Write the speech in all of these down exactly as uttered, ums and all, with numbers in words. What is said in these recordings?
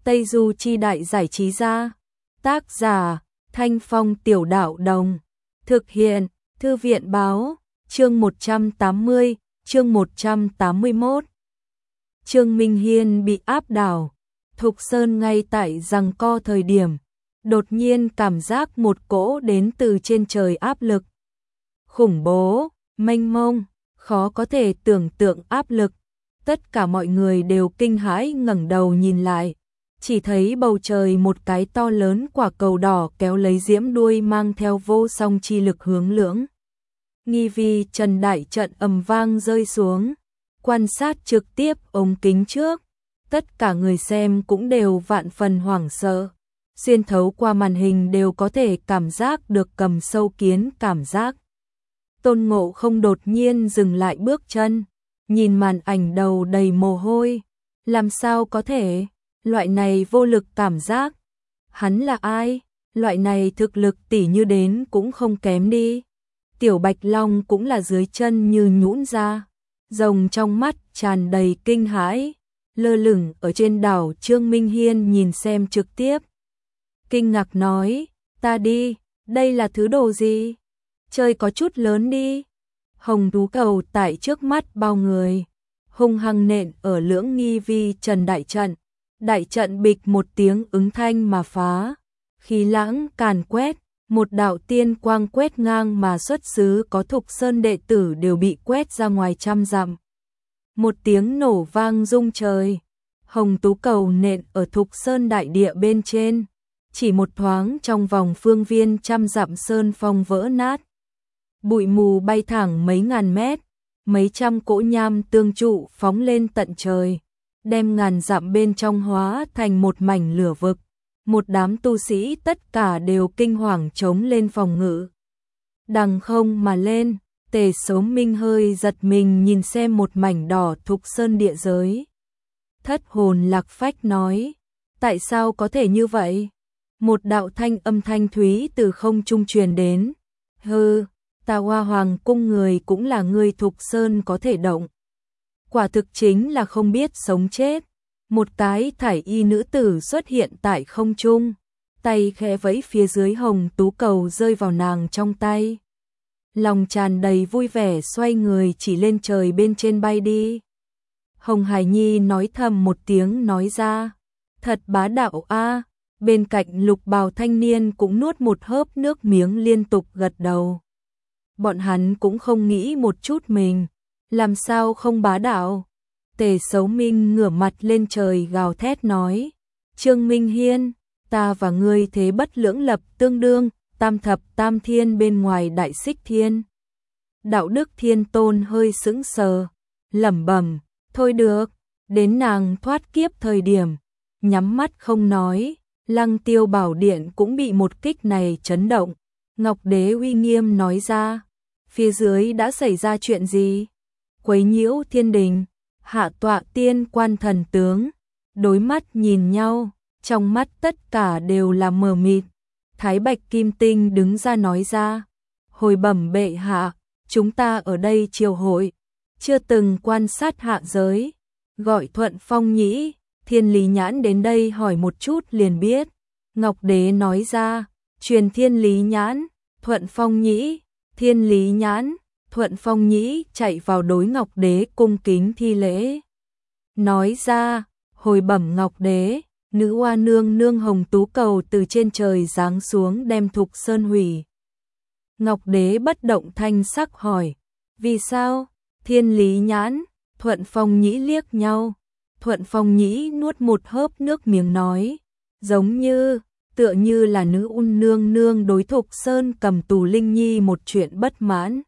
Tây Du Chi Đại Giải Trí Gia. Tác giả Thanh Phong Tiểu Đạo Đồng. Thực hiện Thư viện Báo. Chương một trăm tám mươi, chương một trăm tám mươi mốt. Trương Minh Hiên bị áp đảo. Thục Sơn ngay tại giằng co thời điểm, đột nhiên cảm giác một cỗ đến từ trên trời áp lực. Khủng bố, mênh mông, khó có thể tưởng tượng áp lực. Tất cả mọi người đều kinh hãi ngẩng đầu nhìn lại, chỉ thấy bầu trời một cái to lớn quả cầu đỏ kéo lấy diễm đuôi mang theo vô song chi lực hướng Lưỡng Nghi Vi Trần đại trận ầm vang rơi xuống. Quan sát trực tiếp ống kính trước, tất cả người xem cũng đều vạn phần hoảng sợ. Xuyên thấu qua màn hình đều có thể cảm giác được cầm sâu kiến cảm giác. Tôn Ngộ Không đột nhiên dừng lại bước chân, nhìn màn ảnh đầu đầy mồ hôi. Làm sao có thể? Loại này vô lực cảm giác. Hắn là ai? Loại này thực lực tỷ như đến cũng không kém đi. Tiểu Bạch Long cũng là dưới chân như nhũn ra. Rồng trong mắt tràn đầy kinh hãi, lơ lửng ở trên đảo. Trương Minh Hiên nhìn xem trực tiếp, kinh ngạc nói, ta đi, đây là thứ đồ gì? Chơi có chút lớn đi. Hồng thú cầu tại trước mắt bao người, hung hăng nện ở Lưỡng Nghi Vi Trần đại trận. Đại trận bịch một tiếng ứng thanh mà phá, khí lãng càn quét, một đạo tiên quang quét ngang mà xuất xứ có Thục Sơn đệ tử đều bị quét ra ngoài trăm dặm. Một tiếng nổ vang rung trời, hồng tú cầu nện ở Thục Sơn đại địa bên trên, chỉ một thoáng trong vòng phương viên trăm dặm sơn phong vỡ nát. Bụi mù bay thẳng mấy ngàn mét, mấy trăm cỗ nham tương trụ phóng lên tận trời, đem ngàn dặm bên trong hóa thành một mảnh lửa vực. Một đám tu sĩ tất cả đều kinh hoàng chống lên phòng ngự. Đằng không mà lên, Tề Sấu Minh hơi giật mình nhìn xem một mảnh đỏ Thục Sơn địa giới. Thất hồn lạc phách nói, tại sao có thể như vậy? Một đạo thanh âm thanh thúy từ không trung truyền đến. Hừ, ta Hoa Hoàng cung người cũng là người Thục Sơn có thể động. Quả thực chính là không biết sống chết. Một cái thải y nữ tử xuất hiện tại không trung, tay khẽ vẫy phía dưới hồng tú cầu rơi vào nàng trong tay. Lòng tràn đầy vui vẻ xoay người chỉ lên trời bên trên bay đi. Hồng Hải Nhi nói thầm một tiếng nói ra, thật bá đạo a. Bên cạnh lục bào thanh niên cũng nuốt một hớp nước miếng liên tục gật đầu. Bọn hắn cũng không nghĩ một chút mình, làm sao không bá đạo. Tề Sấu Minh ngửa mặt lên trời gào thét nói, Trương Minh Hiên, ta và ngươi thế bất lưỡng lập tương đương, tam thập tam thiên bên ngoài đại xích thiên. Đạo đức thiên tôn hơi sững sờ, lẩm bẩm, thôi được, đến nàng thoát kiếp thời điểm, nhắm mắt không nói. Lăng Tiêu Bảo Điện cũng bị một kích này chấn động. Ngọc Đế uy nghiêm nói ra, phía dưới đã xảy ra chuyện gì? Quấy nhiễu thiên đình. Hạ tọa tiên quan thần tướng, đối mắt nhìn nhau, trong mắt tất cả đều là mờ mịt. Thái Bạch Kim Tinh đứng ra nói ra, hồi bẩm bệ hạ, chúng ta ở đây triều hội, chưa từng quan sát hạ giới, gọi Thuận Phong Nhĩ, Thiên Lý Nhãn đến đây hỏi một chút liền biết. Ngọc Đế nói ra, truyền Thiên Lý Nhãn, Thuận Phong Nhĩ, Thiên Lý Nhãn. Thuận Phong Nhĩ chạy vào đối Ngọc Đế cung kính thi lễ. Nói ra, hồi bẩm Ngọc Đế, nữ oa nương nương hồng tú cầu từ trên trời giáng xuống đem Thục Sơn hủy. Ngọc Đế bất động thanh sắc hỏi, vì sao? Thiên Lý Nhãn, Thuận Phong Nhĩ liếc nhau. Thuận Phong Nhĩ nuốt một hớp nước miếng nói, giống như, tựa như là nữ un nương nương đối Thục Sơn cầm tù Linh Nhi một chuyện bất mãn.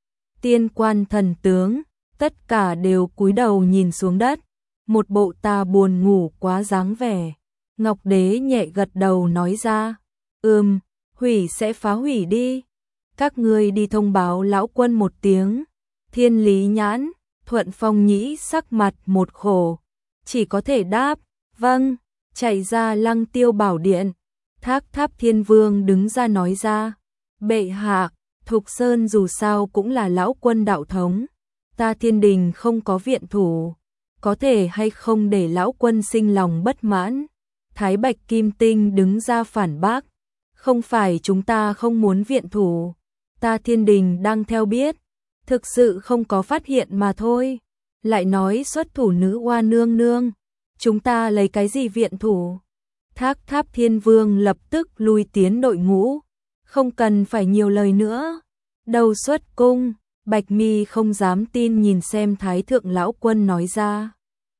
Tiên quan thần tướng, tất cả đều cúi đầu nhìn xuống đất, một bộ ta buồn ngủ quá dáng vẻ. Ngọc Đế nhẹ gật đầu nói ra, ừm, hủy sẽ phá hủy đi. Các ngươi đi thông báo lão quân một tiếng. Thiên Lý Nhãn, Thuận Phong Nhĩ sắc mặt một khổ, chỉ có thể đáp, vâng, chạy ra Lăng Tiêu Bảo Điện. Thác Tháp Thiên Vương đứng ra nói ra, bệ hạ, Thục Sơn dù sao cũng là lão quân đạo thống, ta thiên đình không có viện thủ, có thể hay không để lão quân sinh lòng bất mãn. Thái Bạch Kim Tinh đứng ra phản bác, không phải chúng ta không muốn viện thủ, ta Thiên Đình đang theo biết, thực sự không có phát hiện mà thôi. Lại nói xuất thủ nữ oa nương nương, chúng ta lấy cái gì viện thủ? Thác Tháp Thiên Vương lập tức lui tiến đội ngũ, không cần phải nhiều lời nữa. Đầu xuất cung, Bạch Mi không dám tin nhìn xem Thái Thượng Lão Quân nói ra.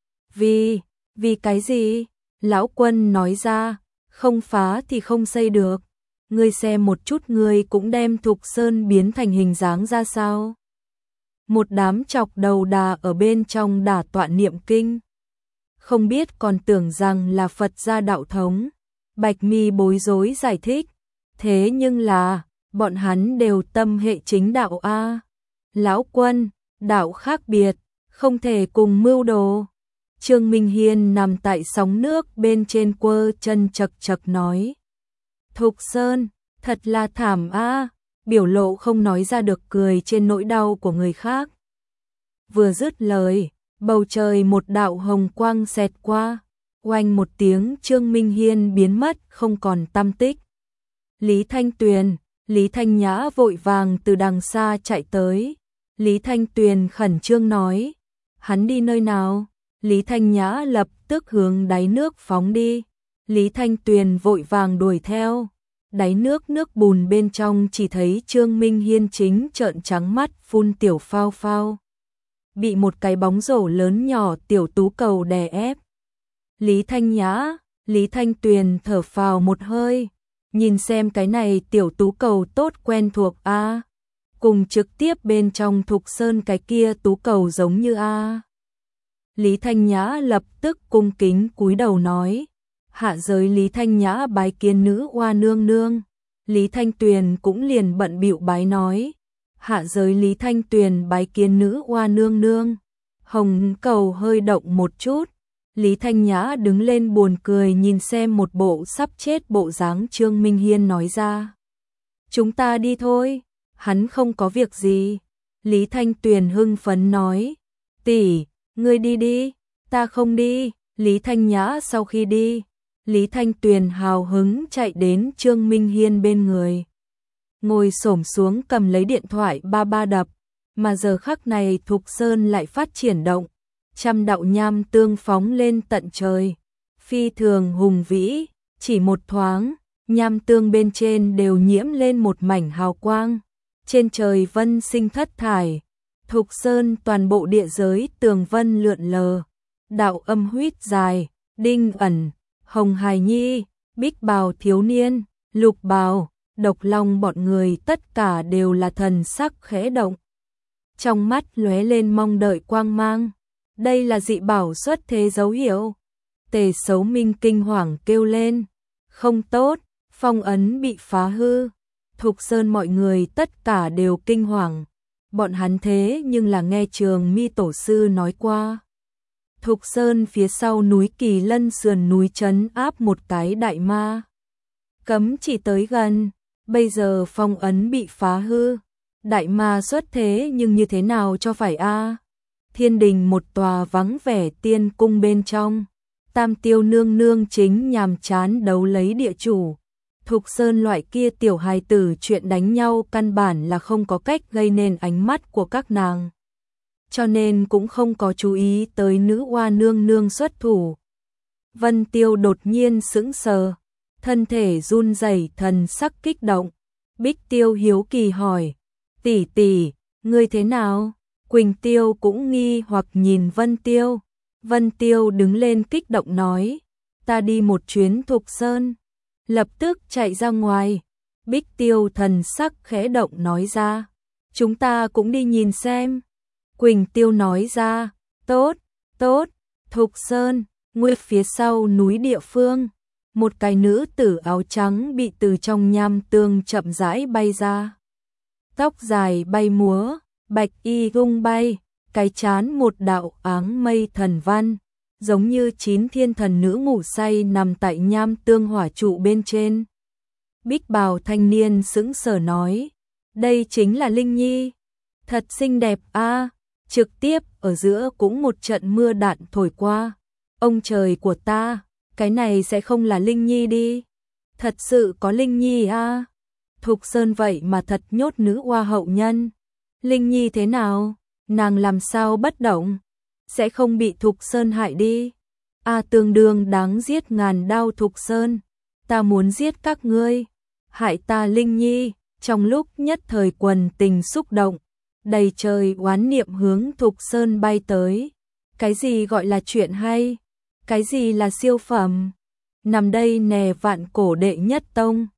Vì, vì cái gì? Lão Quân nói ra, không phá thì không xây được. Ngươi xem một chút ngươi cũng đem Thục Sơn biến thành hình dáng ra sao? Một đám chọc đầu đà ở bên trong đả tọa niệm kinh. Không biết còn tưởng rằng là Phật gia đạo thống. Bạch Mi bối rối giải thích. Thế nhưng là, bọn hắn đều tâm hệ chính đạo a. Lão Quân, đạo khác biệt, không thể cùng mưu đồ. Trương Minh Hiên nằm tại sóng nước bên trên quơ chân chật chật nói. Thục Sơn, thật là thảm a, biểu lộ không nói ra được cười trên nỗi đau của người khác. Vừa dứt lời, bầu trời một đạo hồng quang xẹt qua, oanh một tiếng Trương Minh Hiên biến mất không còn tăm tích. Lý Thanh Tuyền, Lý Thanh Nhã vội vàng từ đằng xa chạy tới. Lý Thanh Tuyền khẩn trương nói, hắn đi nơi nào? Lý Thanh Nhã lập tức hướng đáy nước phóng đi. Lý Thanh Tuyền vội vàng đuổi theo. Đáy nước nước bùn bên trong chỉ thấy Trương Minh Hiên chính trợn trắng mắt phun tiểu phao phao. Bị một cái bóng rổ lớn nhỏ tiểu tú cầu đè ép. Lý Thanh Nhã, Lý Thanh Tuyền thở phào một hơi. Nhìn xem cái này tiểu tú cầu tốt quen thuộc a, cùng trực tiếp bên trong Thục Sơn cái kia tú cầu giống như a. Lý Thanh Nhã lập tức cung kính cúi đầu nói, hạ giới Lý Thanh Nhã bái kiến nữ oa nương nương. Lý Thanh Tuyền cũng liền bận bịu bái nói, hạ giới Lý Thanh Tuyền bái kiến nữ oa nương nương. Hồng cầu hơi động một chút, Lý Thanh Nhã đứng lên buồn cười nhìn xem một bộ sắp chết bộ dáng Trương Minh Hiên nói ra. Chúng ta đi thôi, hắn không có việc gì. Lý Thanh Tuyền hưng phấn nói, tỷ, ngươi đi đi, ta không đi. Lý Thanh Nhã sau khi đi, Lý Thanh Tuyền hào hứng chạy đến Trương Minh Hiên bên người. Ngồi xổm xuống cầm lấy điện thoại ba ba đập, mà giờ khắc này Thục Sơn lại phát triển động. Trăm đạo nham tương phóng lên tận trời, phi thường hùng vĩ, chỉ một thoáng, nham tương bên trên đều nhiễm lên một mảnh hào quang. Trên trời vân sinh thất thải, Thục Sơn toàn bộ địa giới tường vân lượn lờ, đạo âm huýt dài, đinh ẩn, hồng hài nhi, bích bào thiếu niên, lục bào, độc long bọn người tất cả đều là thần sắc khẽ động. Trong mắt lóe lên mong đợi quang mang. Đây là dị bảo xuất thế dấu hiệu. Tề Sấu Minh kinh hoàng kêu lên, không tốt, phong ấn bị phá hư. Thục Sơn mọi người tất cả đều kinh hoàng. Bọn hắn thế nhưng là nghe Trường Mi tổ sư nói qua. Thục Sơn phía sau núi Kỳ Lân sườn núi trấn áp một cái đại ma. Cấm chỉ tới gần, bây giờ phong ấn bị phá hư. Đại ma xuất thế nhưng như thế nào cho phải a? Thiên đình một tòa vắng vẻ tiên cung bên trong, Tam Tiêu nương nương chính nhàm chán đấu lấy địa chủ. Thục Sơn loại kia tiểu hài tử chuyện đánh nhau căn bản là không có cách gây nên ánh mắt của các nàng, cho nên cũng không có chú ý tới nữ oa nương nương xuất thủ. Vân Tiêu đột nhiên sững sờ, thân thể run rẩy, thần sắc kích động. Bích Tiêu hiếu kỳ hỏi, tỷ tỷ, ngươi thế nào? Quỳnh Tiêu cũng nghi hoặc nhìn Vân Tiêu. Vân Tiêu đứng lên kích động nói, ta đi một chuyến Thục Sơn, lập tức chạy ra ngoài. Bích Tiêu thần sắc khẽ động nói ra, chúng ta cũng đi nhìn xem. Quỳnh Tiêu nói ra, tốt, tốt. Thục Sơn, nguyên phía sau núi địa phương, một cái nữ tử áo trắng bị từ trong nham tương chậm rãi bay ra. Tóc dài bay múa, bạch y gung bay, cái chán một đạo áng mây thần văn, giống như chín thiên thần nữ ngủ say nằm tại nham tương hỏa trụ bên trên. Bích bào thanh niên sững sờ nói, đây chính là Linh Nhi, thật xinh đẹp a. Trực tiếp ở giữa cũng một trận mưa đạn thổi qua. Ông trời của ta, cái này sẽ không là Linh Nhi đi. Thật sự có Linh Nhi à? Thục Sơn vậy mà thật nhốt nữ oa hậu nhân. Linh Nhi thế nào? Nàng làm sao bất động? Sẽ không bị Thục Sơn hại đi. A tương đương đáng giết ngàn đao Thục Sơn. Ta muốn giết các ngươi. Hại ta Linh Nhi. Trong lúc nhất thời quần tình xúc động, đầy trời oán niệm hướng Thục Sơn bay tới. Cái gì gọi là chuyện hay? Cái gì là siêu phẩm? Nằm đây nè vạn cổ đệ nhất tông.